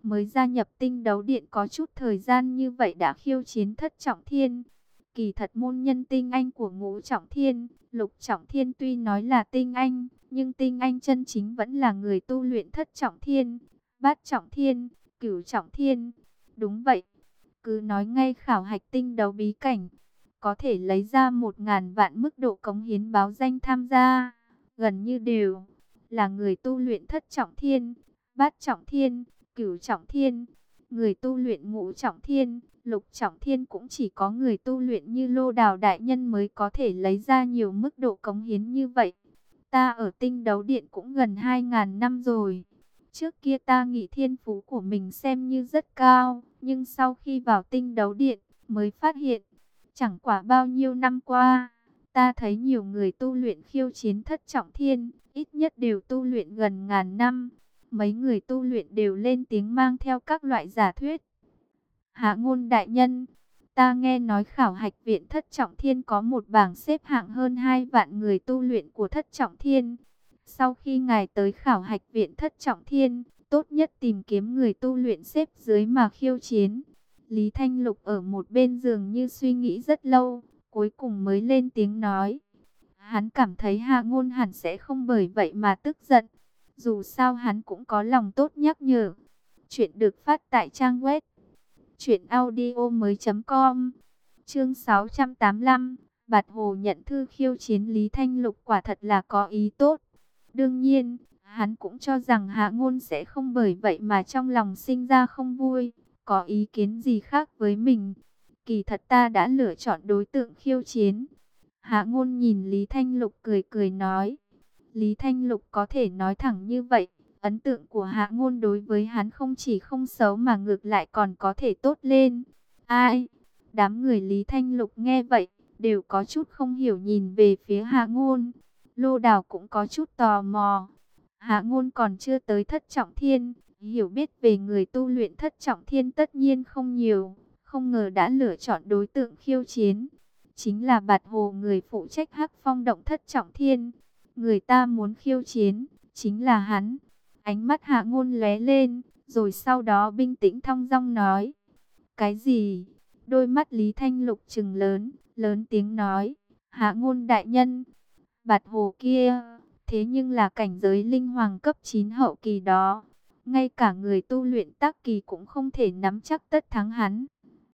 S1: mới gia nhập tinh đấu điện có chút thời gian như vậy đã khiêu chiến thất trọng thiên. Kỳ thật môn nhân tinh anh của ngũ trọng thiên, lục trọng thiên tuy nói là tinh anh, nhưng tinh anh chân chính vẫn là người tu luyện thất trọng thiên, bát trọng thiên, cửu trọng thiên. Đúng vậy, cứ nói ngay khảo hạch tinh đấu bí cảnh, có thể lấy ra 1.000 vạn mức độ cống hiến báo danh tham gia, gần như đều là người tu luyện thất trọng thiên, bát trọng thiên, cửu trọng thiên. Người tu luyện ngũ trọng thiên, lục trọng thiên cũng chỉ có người tu luyện như Lô Đào đại nhân mới có thể lấy ra nhiều mức độ cống hiến như vậy. Ta ở tinh đấu điện cũng gần 2.000 năm rồi. Trước kia ta nghĩ thiên phú của mình xem như rất cao, nhưng sau khi vào tinh đấu điện mới phát hiện, chẳng qua bao nhiêu năm qua, ta thấy nhiều người tu luyện khiêu chiến thất trọng thiên, ít nhất đều tu luyện gần ngàn năm. Mấy người tu luyện đều lên tiếng mang theo các loại giả thuyết. Hạ ngôn đại nhân, ta nghe nói khảo hạch viện thất trọng thiên có một bảng xếp hạng hơn 2 vạn người tu luyện của thất trọng thiên. Sau khi ngài tới khảo hạch viện thất trọng thiên, tốt nhất tìm kiếm người tu luyện xếp dưới mà khiêu chiến. Lý Thanh Lục ở một bên giường như suy nghĩ rất lâu, cuối cùng mới lên tiếng nói. Hắn cảm thấy Hạ Ngôn hẳn sẽ không bởi vậy mà tức giận. Dù sao hắn cũng có lòng tốt nhắc nhở. Chuyện được phát tại trang web truyệnaudiomoi.com. Chương 685, Bạt Hồ nhận thư khiêu chiến. Lý Thanh Lục quả thật là có ý tốt. Đương nhiên, hắn cũng cho rằng Hạ Ngôn sẽ không bởi vậy mà trong lòng sinh ra không vui, có ý kiến gì khác với mình. Kỳ thật ta đã lựa chọn đối tượng khiêu chiến. Hạ Ngôn nhìn Lý Thanh Lục cười cười nói. Lý Thanh Lục có thể nói thẳng như vậy, ấn tượng của Hạ Ngôn đối với hắn không chỉ không xấu mà ngược lại còn có thể tốt lên. Ai? Đám người Lý Thanh Lục nghe vậy, đều có chút không hiểu nhìn về phía Hạ Ngôn. Lô Đào cũng có chút tò mò. Hạ Ngôn còn chưa tới thất trọng thiên, hiểu biết về người tu luyện thất trọng thiên tất nhiên không nhiều, không ngờ đã lựa chọn đối tượng khiêu chiến. Chính là Bạt Hồ, người phụ trách Hắc Phong động thất trọng thiên. Người ta muốn khiêu chiến, chính là hắn. Ánh mắt Hạ Ngôn lóe lên, rồi sau đó bình tĩnh thong dong nói. Cái gì? Đôi mắt Lý Thanh Lục trừng lớn, lớn tiếng nói. Hạ Ngôn đại nhân, Bạt Hồ kia, thế nhưng là cảnh giới linh hoàng cấp 9 hậu kỳ đó. Ngay cả người tu luyện Tắc Kỳ cũng không thể nắm chắc tất thắng hắn.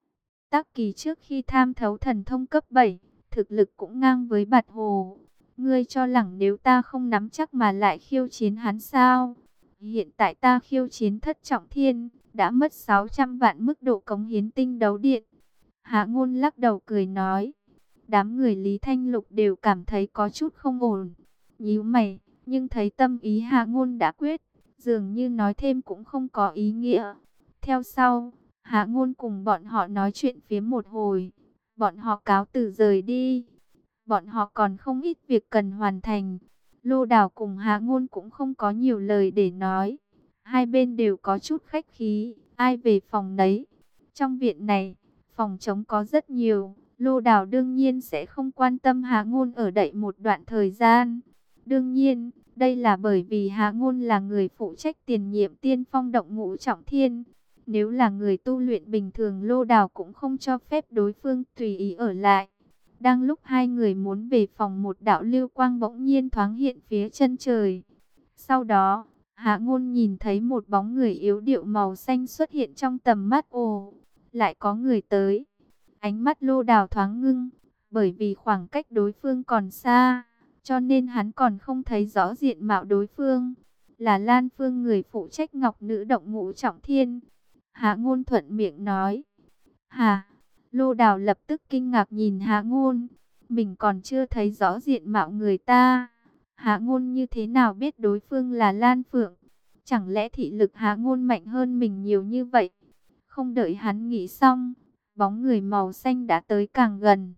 S1: Tắc Kỳ trước khi tham thấu thần thông cấp 7, thực lực cũng ngang với Bạt Hồ. Ngươi cho rằng nếu ta không nắm chắc mà lại khiêu chiến hắn sao? Hiện tại ta khiêu chiến thất trọng thiên, đã mất 600 vạn mức độ cống hiến tinh đấu điện. Hạ Ngôn lắc đầu cười nói. Đám người Lý Thanh Lục đều cảm thấy có chút không ổn. Nhíu mày, nhưng thấy tâm ý Hạ Ngôn đã quyết, dường như nói thêm cũng không có ý nghĩa. Theo sau, Hạ Ngôn cùng bọn họ nói chuyện phiếm một hồi. Bọn họ cáo từ rời đi. Bọn họ còn không ít việc cần hoàn thành. Lô Đào cùng Hạ Ngôn cũng không có nhiều lời để nói. Hai bên đều có chút khách khí, ai về phòng nấy. Trong viện này, phòng trống có rất nhiều. Lô Đào đương nhiên sẽ không quan tâm Hạ Ngôn ở đậy một đoạn thời gian. Đương nhiên, đây là bởi vì Hạ Ngôn là người phụ trách tiền nhiệm Tiên Phong động ngũ trọng thiên. Nếu là người tu luyện bình thường, Lô Đào cũng không cho phép đối phương tùy ý ở lại. Đang lúc hai người muốn về phòng, một đạo lưu quang bỗng nhiên thoáng hiện phía chân trời. Sau đó, Hạ Ngôn nhìn thấy một bóng người yếu điệu màu xanh xuất hiện trong tầm mắt. Ồ, lại có người tới. Ánh mắt Lô Đào thoáng ngưng, bởi vì khoảng cách đối phương còn xa, cho nên hắn còn không thấy rõ diện mạo đối phương. Là Lan Phương, người phụ trách Ngọc Nữ động ngũ trọng thiên. Hạ Ngôn thuận miệng nói. Hà? Lô Đào lập tức kinh ngạc nhìn Hạ Ngôn. Mình còn chưa thấy rõ diện mạo người ta. Hạ Ngôn như thế nào biết đối phương là Lan Phượng? Chẳng lẽ thị lực Hạ Ngôn mạnh hơn mình nhiều như vậy? Không đợi hắn nghĩ xong, bóng người màu xanh đã tới càng gần.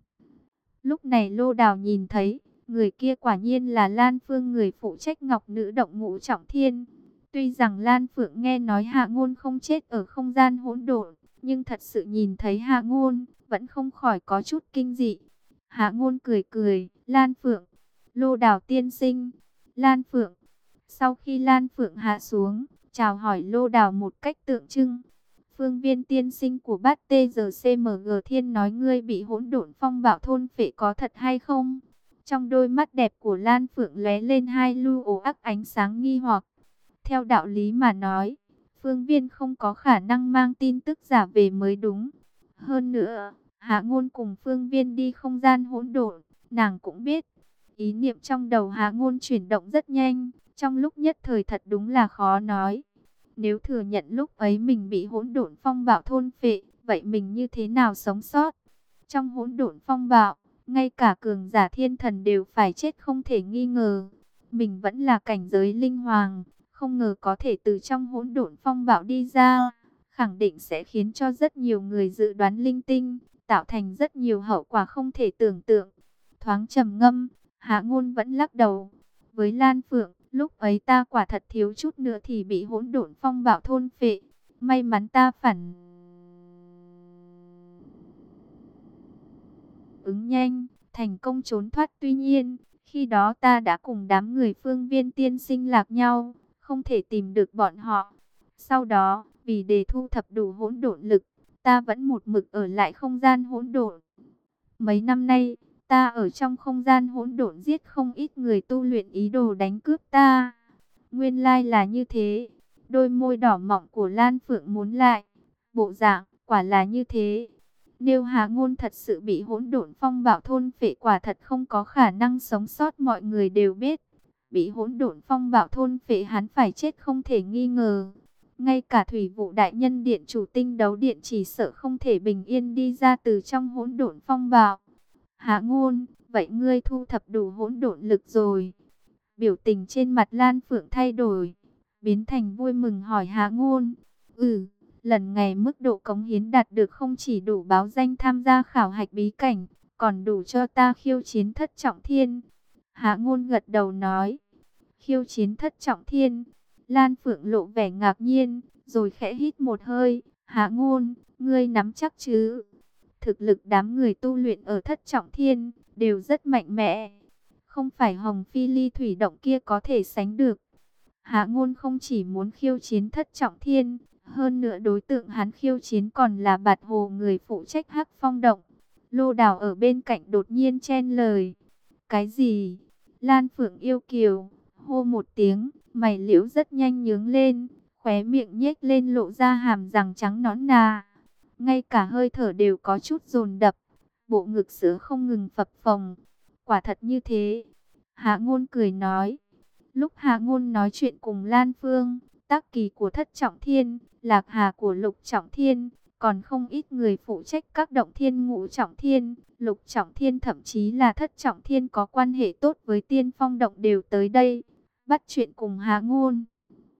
S1: Lúc này Lô Đào nhìn thấy, người kia quả nhiên là Lan Phương, người phụ trách Ngọc Nữ động ngũ trọng thiên. Tuy rằng Lan Phượng nghe nói Hạ Ngôn không chết ở không gian hỗn độn, nhưng thật sự nhìn thấy Hạ Ngôn, vẫn không khỏi có chút kinh dị. Hạ Ngôn cười cười, Lan Phượng, Lô Đào tiên sinh, Lan Phượng. Sau khi Lan Phượng hạ xuống, chào hỏi Lô Đào một cách tượng trưng. Phương Viên tiên sinh của Bát TGCMG Thiên nói ngươi bị hỗn độn phong bạo thôn phệ có thật hay không? Trong đôi mắt đẹp của Lan Phượng lóe lên hai lu ố ác ánh sáng nghi hoặc. Theo đạo lý mà nói, Phương Viên không có khả năng mang tin tức giả về mới đúng. Hơn nữa, Hạ Ngôn cùng Phương Viên đi không gian hỗn độn, nàng cũng biết. Ý niệm trong đầu Hạ Ngôn chuyển động rất nhanh, trong lúc nhất thời thật đúng là khó nói. Nếu thừa nhận lúc ấy mình bị hỗn độn phong bạo thôn phệ, vậy mình như thế nào sống sót? Trong hỗn độn phong bạo, ngay cả cường giả thiên thần đều phải chết không thể nghi ngờ. Mình vẫn là cảnh giới linh hoàng, không ngờ có thể từ trong hỗn độn phong bạo đi ra, khẳng định sẽ khiến cho rất nhiều người dự đoán linh tinh, tạo thành rất nhiều hậu quả không thể tưởng tượng. Thoáng trầm ngâm, Hạ Ngôn vẫn lắc đầu. Với Lan Phượng, lúc ấy ta quả thật thiếu chút nữa thì bị hỗn độn phong bạo thôn phệ. May mắn ta phản ứng nhanh, thành công trốn thoát. Tuy nhiên, khi đó ta đã cùng đám người Phương Viên tiên sinh lạc nhau, không thể tìm được bọn họ. Sau đó, vì để thu thập đủ hỗn độn lực, ta vẫn một mực ở lại không gian hỗn độn. Mấy năm nay, ta ở trong không gian hỗn độn giết không ít người tu luyện ý đồ đánh cướp ta. Nguyên lai là như thế. Đôi môi đỏ mọng của Lan Phượng muốn lại. Bộ dạng, quả là như thế. Nếu Hạ Ngôn thật sự bị hỗn độn phong bạo thôn phệ, quả thật không có khả năng sống sót, mọi người đều biết. Bị hỗn độn phong bạo thôn phệ hắn phải chết không thể nghi ngờ. Ngay cả Thủy Vụ Đại Nhân Điện chủ Tinh Đấu Điện chỉ sợ không thể bình yên đi ra từ trong hỗn độn phong bạo. Hạ Ngôn, vậy ngươi thu thập đủ hỗn độn lực rồi? Biểu tình trên mặt Lan Phượng thay đổi, biến thành vui mừng hỏi Hạ Ngôn. Lần này mức độ cống hiến đạt được không chỉ đủ báo danh tham gia khảo hạch bí cảnh, còn đủ cho ta khiêu chiến thất trọng thiên. Hạ Ngôn gật đầu nói. Khiêu chiến thất trọng thiên. Lan Phượng lộ vẻ ngạc nhiên, rồi khẽ hít một hơi. Hạ Ngôn, ngươi nắm chắc chứ? Thực lực đám người tu luyện ở thất trọng thiên đều rất mạnh mẽ, không phải Hồng Phi Ly Thủy Động kia có thể sánh được. Hạ Ngôn không chỉ muốn khiêu chiến thất trọng thiên, hơn nữa đối tượng hắn khiêu chiến còn là Bạt Hồ, người phụ trách Hắc Phong Động. Lô Đào ở bên cạnh đột nhiên chen lời. Cái gì? Lan Phượng yêu kiều hô một tiếng, mày liễu rất nhanh nhướng lên, khóe miệng nhếch lên lộ ra hàm răng trắng nõn nà. Ngay cả hơi thở đều có chút dồn đập, bộ ngực sữa không ngừng phập phồng. Quả thật như thế. Hạ Ngôn cười nói. Lúc Hạ Ngôn nói chuyện cùng Lan Phương, Tắc Kỳ của thất trọng thiên, Lạc Hà của lục trọng thiên, còn không ít người phụ trách các động thiên ngũ trọng thiên, lục trọng thiên, thậm chí là thất trọng thiên có quan hệ tốt với Tiên Phong Động đều tới đây, bắt chuyện cùng Hạ Ngôn.